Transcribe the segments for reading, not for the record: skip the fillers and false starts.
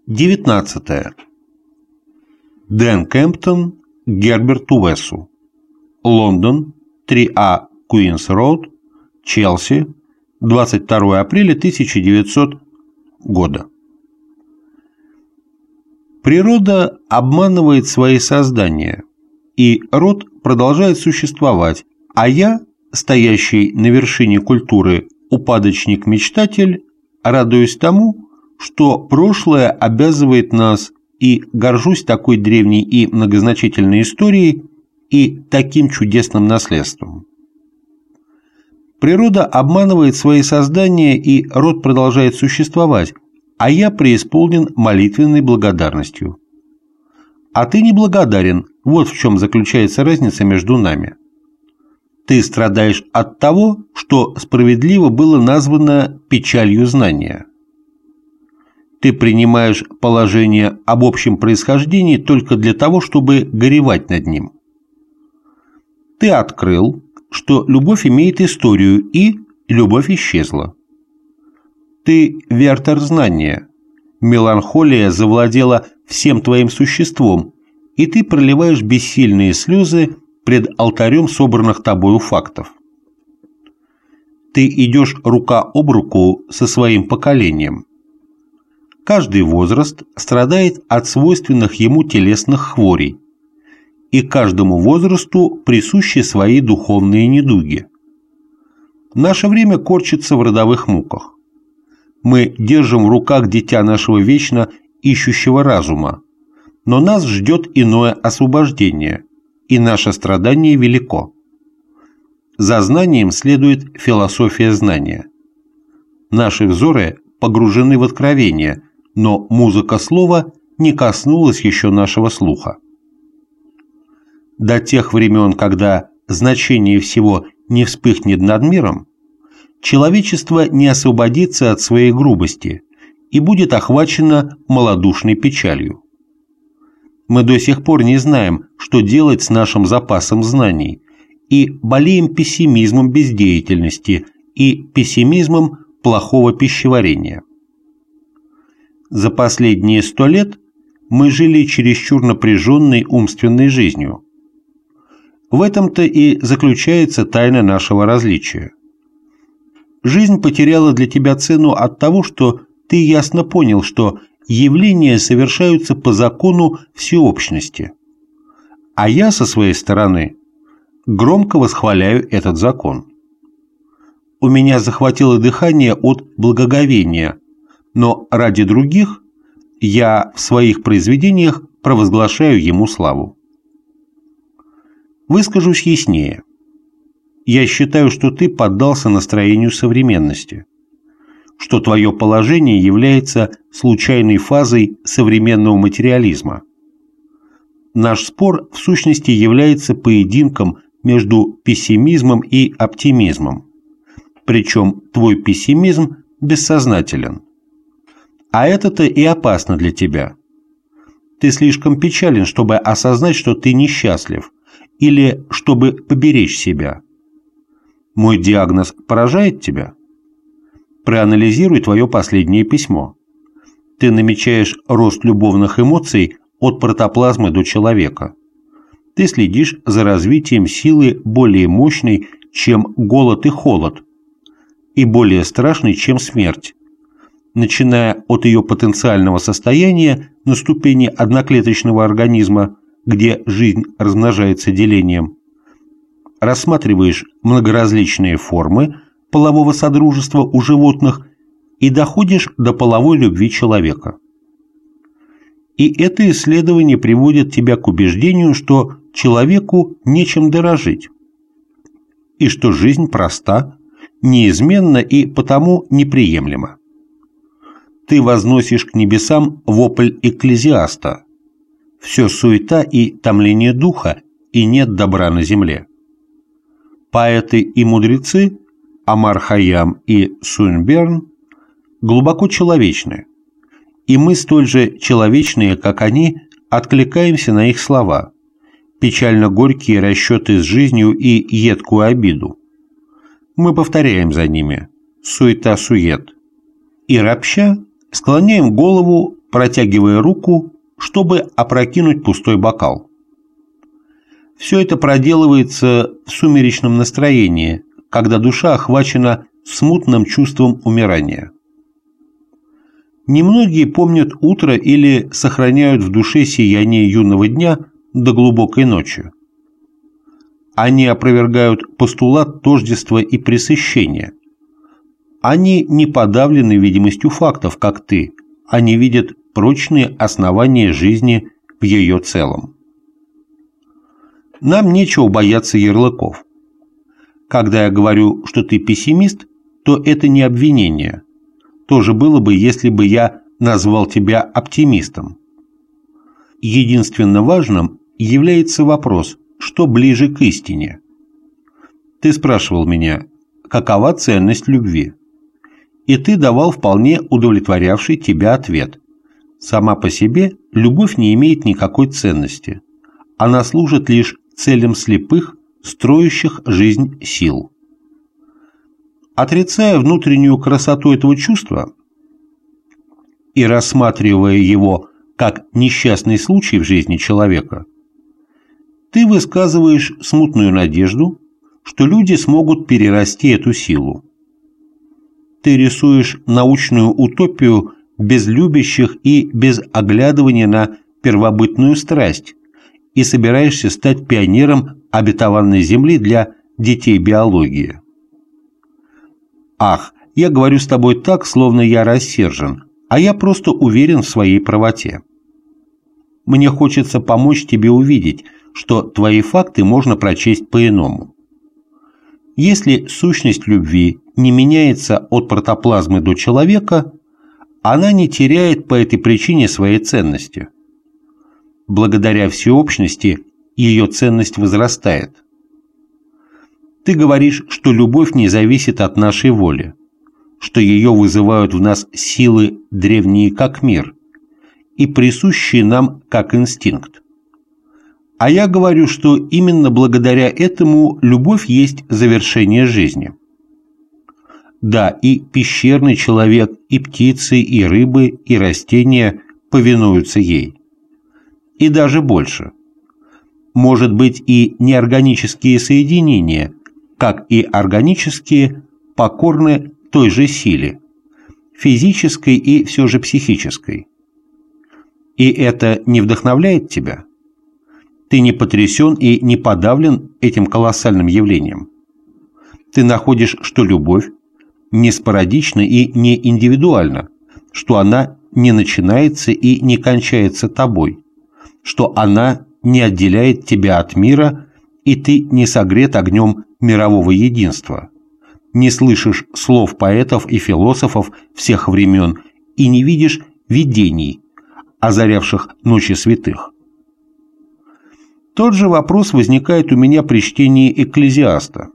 19. Дэн Кемптон Герберту Уэссу. Лондон, 3А Куинс Роуд, Челси, 22 апреля 1900 года. Природа обманывает свои создания, и род продолжает существовать, а я, стоящий на вершине культуры упадочник-мечтатель, радуюсь тому, что прошлое обязывает нас, и горжусь такой древней и многозначительной историей и таким чудесным наследством. Природа обманывает свои создания, и род продолжает существовать, а я преисполнен молитвенной благодарностью. А ты неблагодарен, вот в чем заключается разница между нами. Ты страдаешь от того, что справедливо было названо печалью знания. Ты принимаешь положение об общем происхождении только для того, чтобы горевать над ним. Ты открыл, что любовь имеет историю, и любовь исчезла. Ты вертер знания, меланхолия завладела всем твоим существом, и ты проливаешь бессильные слезы пред алтарем собранных тобою фактов. Ты идешь рука об руку со своим поколением. Каждый возраст страдает от свойственных ему телесных хворей, и каждому возрасту присущи свои духовные недуги. Наше время корчится в родовых муках. Мы держим в руках дитя нашего вечно ищущего разума, но нас ждет иное освобождение, и наше страдание велико. За знанием следует философия знания. Наши взоры погружены в откровение, но музыка слова не коснулась еще нашего слуха. До тех времен, когда значение всего не вспыхнет над миром, человечество не освободится от своей грубости и будет охвачено малодушной печалью. Мы до сих пор не знаем, что делать с нашим запасом знаний, и болеем пессимизмом бездеятельности и пессимизмом плохого пищеварения. За последние 100 лет мы жили чересчур напряженной умственной жизнью. В этом-то и заключается тайна нашего различия. Жизнь потеряла для тебя цену от того, что ты ясно понял, что явления совершаются по закону всеобщности. А я, со своей стороны, громко восхваляю этот закон. У меня захватило дыхание от благоговения, но ради других я в своих произведениях провозглашаю ему славу. Выскажусь яснее. Я считаю, что ты поддался настроению современности, что твое положение является случайной фазой современного материализма. Наш спор в сущности является поединком между пессимизмом и оптимизмом, причем твой пессимизм бессознателен. А это-то и опасно для тебя. Ты слишком печален, чтобы осознать, что ты несчастлив, или чтобы поберечь себя. Мой диагноз поражает тебя? Проанализируй твое последнее письмо. Ты намечаешь рост любовных эмоций от протоплазмы до человека. Ты следишь за развитием силы более мощной, чем голод и холод, и более страшной, чем смерть, начиная от ее потенциального состояния на ступени одноклеточного организма, где жизнь размножается делением. Рассматриваешь многоразличные формы полового содружества у животных и доходишь до половой любви человека. И это исследование приводит тебя к убеждению, что человеку нечем дорожить, и что жизнь проста, неизменна и потому неприемлема. Ты возносишь к небесам вопль экклезиаста: все суета и томление духа, и нет добра на земле. Поэты и мудрецы Омар Хайям и Суинберн глубоко человечны, и мы столь же человечные, как они, откликаемся на их слова, печально горькие расчеты с жизнью и едкую обиду. Мы повторяем за ними: суета-сует, и ропща склоняем голову протягивая руку, чтобы опрокинуть пустой бокал. Все это проделывается в сумеречном настроении, когда душа охвачена смутным чувством умирания. Немногие помнят утро или сохраняют в душе сияние юного дня до глубокой ночи. Они опровергают постулат тождества и пресыщения. Они не подавлены видимостью фактов, как ты, они видят прочные основания жизни в ее целом. Нам нечего бояться ярлыков. Когда я говорю, что ты пессимист, то это не обвинение. То же было бы, если бы я назвал тебя оптимистом. Единственно важным является вопрос, что ближе к истине. Ты спрашивал меня, какова ценность любви? И ты давал вполне удовлетворявший тебя ответ. Сама по себе любовь не имеет никакой ценности. Она служит лишь целям слепых, строящих жизнь сил. Отрицая внутреннюю красоту этого чувства и рассматривая его как несчастный случай в жизни человека, ты высказываешь смутную надежду, что люди смогут перерасти эту силу. Ты рисуешь научную утопию без любящих и без оглядывания на первобытную страсть, и собираешься стать пионером обетованной земли для детей биологии. Ах, я говорю с тобой так, словно я рассержен, а я просто уверен в своей правоте. Мне хочется помочь тебе увидеть, что твои факты можно прочесть по-иному. Если сущность любви не меняется от протоплазмы до человека, она не теряет по этой причине своей ценности. Благодаря всеобщности ее ценность возрастает. Ты говоришь, что любовь не зависит от нашей воли, что ее вызывают в нас силы древние как мир и присущие нам как инстинкт. А я говорю, что именно благодаря этому любовь есть завершение жизни. Да, и пещерный человек, и птицы, и рыбы, и растения повинуются ей. И даже больше. Может быть, и неорганические соединения, как и органические, покорны той же силе, физической и все же психической. И это не вдохновляет тебя? Ты не потрясен и не подавлен этим колоссальным явлением? Ты находишь, что любовь не спорадична и не индивидуальна, что она не начинается и не кончается тобой, что она не отделяет тебя от мира, и ты не согрет огнем мирового единства, не слышишь слов поэтов и философов всех времен и не видишь видений, озарявших ночи святых. Тот же вопрос возникает у меня при чтении «Экклезиаста».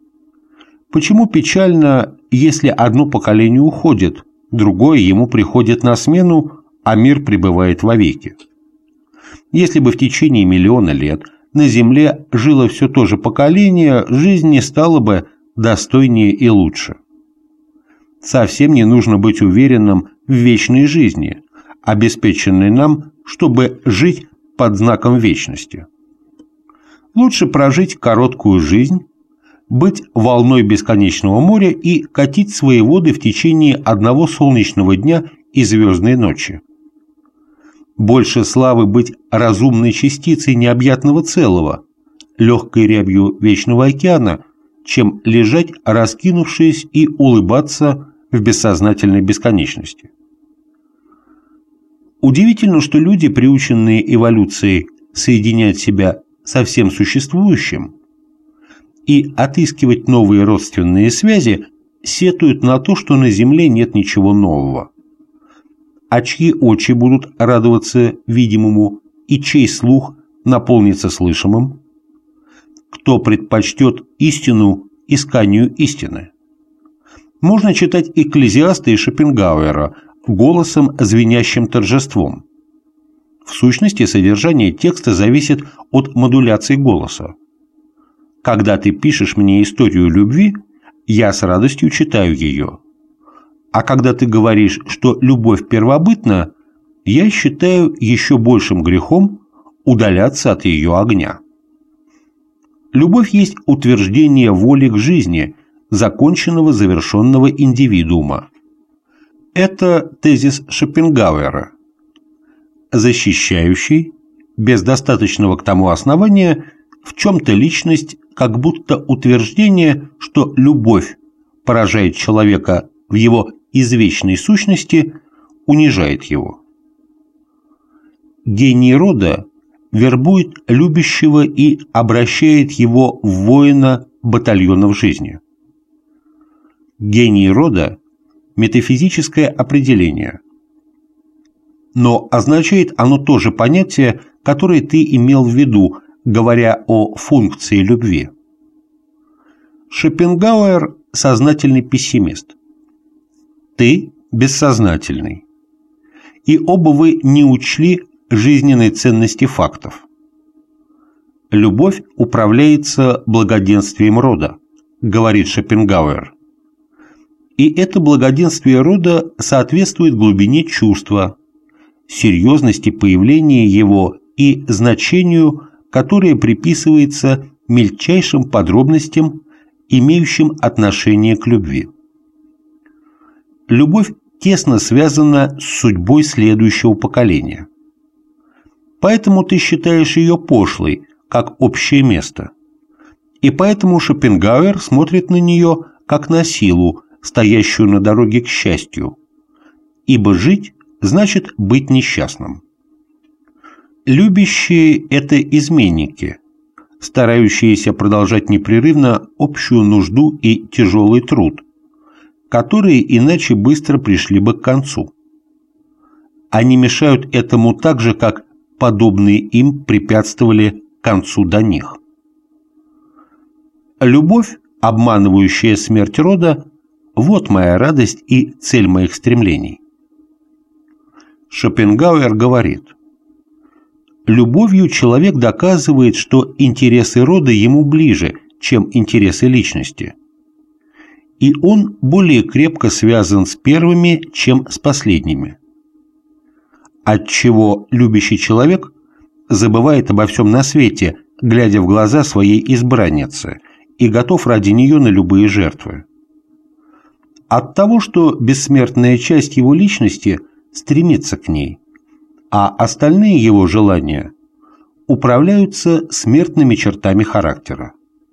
Почему печально, если одно поколение уходит, другое ему приходит на смену, а мир пребывает вовеки? Если бы в течение миллиона лет на Земле жило все то же поколение, жизнь не стала бы достойнее и лучше. Совсем не нужно быть уверенным в вечной жизни, обеспеченной нам, чтобы жить под знаком вечности. Лучше прожить короткую жизнь, быть волной бесконечного моря и катить свои воды в течение одного солнечного дня и звездной ночи. Больше славы быть разумной частицей необъятного целого, легкой рябью вечного океана, чем лежать, раскинувшись, и улыбаться в бессознательной бесконечности. Удивительно, что люди, приученные эволюцией соединять себя со всем существующим и отыскивать новые родственные связи, сетуют на то, что на Земле нет ничего нового. А чьи очи будут радоваться видимому и чей слух наполнится слышимым? Кто предпочтет истину исканию истины? Можно читать Экклезиаста и Шопенгауэра голосом, звенящим торжеством. В сущности, содержание текста зависит от модуляции голоса. Когда ты пишешь мне историю любви, я с радостью читаю ее. А когда ты говоришь, что любовь первобытна, я считаю еще большим грехом удаляться от ее огня. Любовь есть утверждение воли к жизни законченного завершенного индивидуума. Это тезис Шопенгауэра, защищающий, без достаточного к тому основания, в чем-то личность, как будто утверждение, что любовь поражает человека в его извечной сущности, унижает его. Гений рода вербует любящего и обращает его в воина батальонов жизни. Гений рода – метафизическое определение, но означает оно то же понятие, которое ты имел в виду, говоря о функции любви. Шопенгауэр – сознательный пессимист. Ты – бессознательный. И оба вы не учли жизненной ценности фактов. Любовь управляется благоденствием рода, говорит Шопенгауэр. И это благоденствие рода соответствует глубине чувства, серьезности появления его и значению, которое приписывается мельчайшим подробностям, имеющим отношение к любви. Любовь тесно связана с судьбой следующего поколения. Поэтому ты считаешь ее пошлой, как общее место. И поэтому Шопенгауэр смотрит на нее, как на силу, стоящую на дороге к счастью. Ибо жить значит быть несчастным. Любящие – это изменники, старающиеся продолжать непрерывно общую нужду и тяжелый труд, которые иначе быстро пришли бы к концу. Они мешают этому так же, как подобные им препятствовали концу до них. Любовь, обманывающая смерть рода, вот моя радость и цель моих стремлений. Шопенгауэр говорит: любовью человек доказывает, что интересы рода ему ближе, чем интересы личности. И он более крепко связан с первыми, чем с последними. Отчего любящий человек забывает обо всем на свете, глядя в глаза своей избранницы, и готов ради нее на любые жертвы. От того, что бессмертная часть его личности стремится к ней, а остальные его желания управляются смертными чертами характера.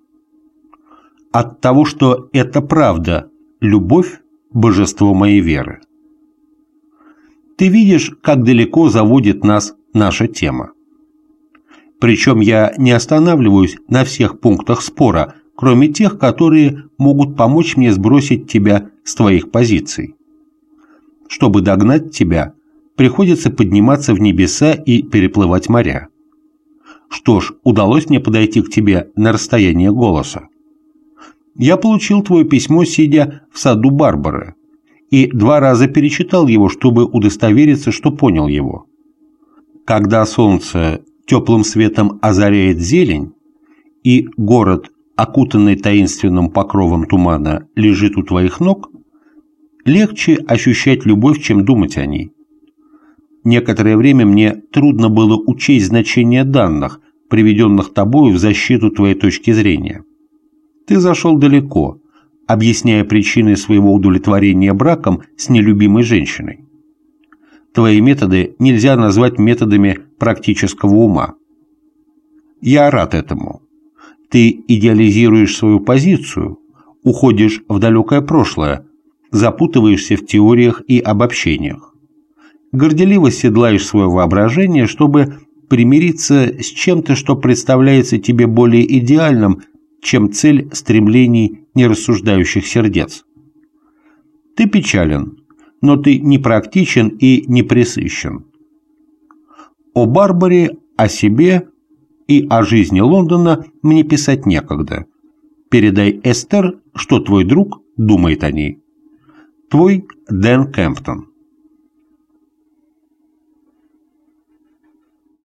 От того, что это правда, любовь – божество моей веры. Ты видишь, как далеко заводит нас наша тема. Причем я не останавливаюсь на всех пунктах спора, кроме тех, которые могут помочь мне сбросить тебя с твоих позиций. Чтобы догнать тебя, приходится подниматься в небеса и переплывать моря. Что ж, удалось мне подойти к тебе на расстояние голоса. Я получил твое письмо, сидя в саду Барбары, и 2 раза перечитал его, чтобы удостовериться, что понял его. Когда солнце теплым светом озаряет зелень, и город, окутанный таинственным покровом тумана, лежит у твоих ног, легче ощущать любовь, чем думать о ней. Некоторое время мне трудно было учесть значение данных, приведенных тобою в защиту твоей точки зрения. Ты зашел далеко, объясняя причины своего удовлетворения браком с нелюбимой женщиной. Твои методы нельзя назвать методами практического ума. Я рад этому. Ты идеализируешь свою позицию, уходишь в далекое прошлое, запутываешься в теориях и обобщениях. Горделиво седлаешь свое воображение, чтобы примириться с чем-то, что представляется тебе более идеальным, чем цель стремлений нерассуждающих сердец. Ты печален, но ты не практичен и не пресыщен. О Барбаре, о себе и о жизни Лондона мне писать некогда. Передай Эстер, что твой друг думает о ней. Твой Дэн Кемптон.